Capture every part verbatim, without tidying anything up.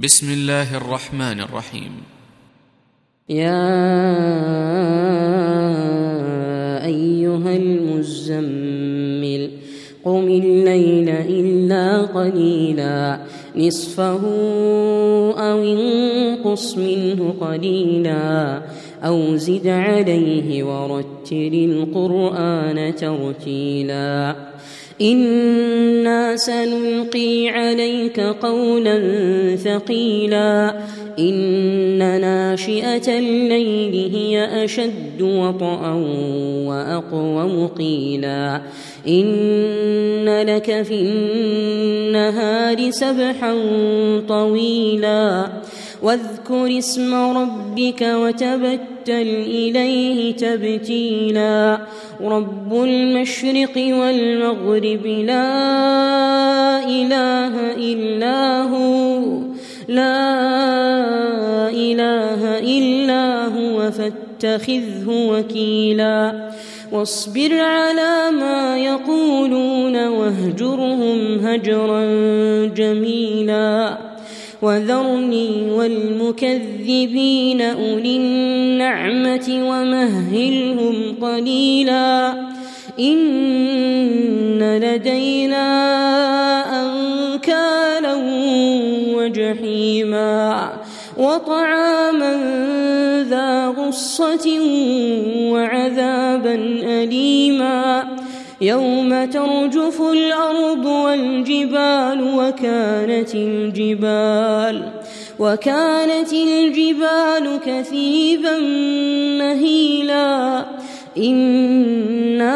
بسم الله الرحمن الرحيم. يا أيها المزمل قم الليل إلا قليلا نصفه أو انقص منه قليلا أو زد عليه ورتل القرآن ترتيلا إنا سنلقي عليك قولا ثقيلا إن ناشئة الليل هي أشد وطئا وأقوم قيلا إن لك في النهار سبحا طويلا واذكر اسم ربك وتبتل إليه تبتيلا رب المشرق والمغرب لا إله إلا هو لا إله إلا هو فاتخذه وكيلا واصبر على ما يقولون واهجرهم هجرا جميلا وذرني والمكذبين أولي النعمة ومهلهم قليلا إن لدينا أنكالا وجحيما وطعاما ذا غصة وعذابا أليما يوم ترجف الأرض والجبال وكانت الجبال وكانت الجبال كثيبا مهيلا إنا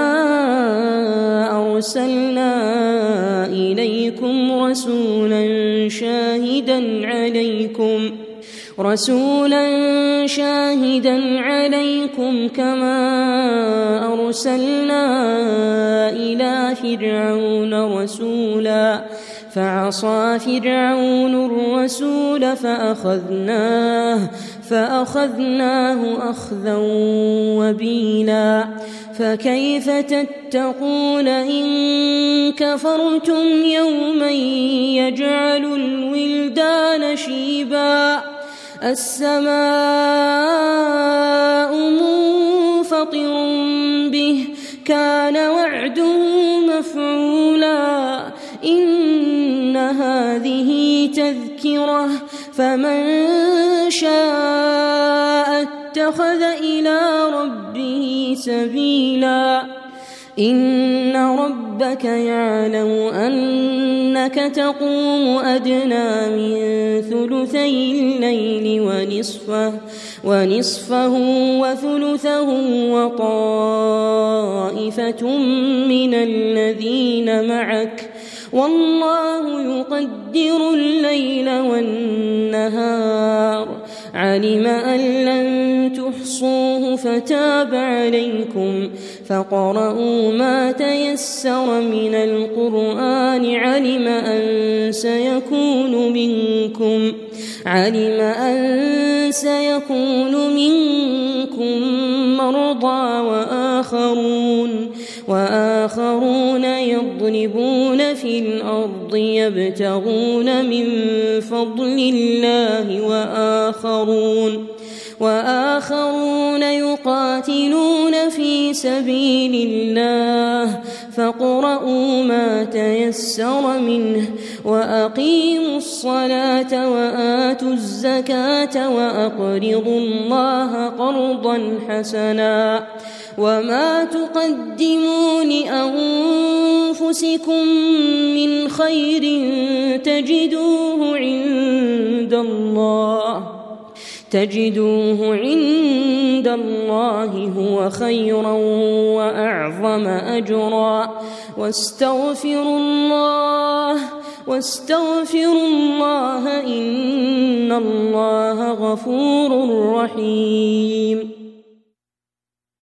أرسلنا إليكم رسولا شاهدا عليكم رسولا شاهدا عليكم كما أرسلنا إلى فرعون رسولا فعصى فرعون الرسول فأخذناه فأخذناه أخذا وبيلا فكيف تتقون إن كفرتم يوما يجعل الولدان شيبا السماء منفطر به كان وعده مفعولا إن هذه تذكرة فمن شاء اتخذ إلى ربه سبيلا إن ربك يعلم أنك تقوم أدنى من ثلثي الليل ونصفه, ونصفه وثلثه وطائفة من الذين معك والله يقدر الليل والنهار علم أن لن تحصوه فتاب عليكم فقرؤوا ما تيسر من القرآن علم أن سيكون منكم علم أن سيكون منكم مرضى وآخرون وآخرون يضربون في الأرض يبتغون من فضل الله وآخرون وآخرون يقاتلون في سبيل الله فاقرؤوا ما تيسر منه وأقيموا الصلاة وآتوا الزكاة وأقرضوا الله قرضا حسنا وما تقدموا لأنفسكم من خير تجدوه عند الله تجدوه عند الله هو خيرا وأعظم أجرا واستغفروا الله واستغفروا الله إن الله غفور رحيم.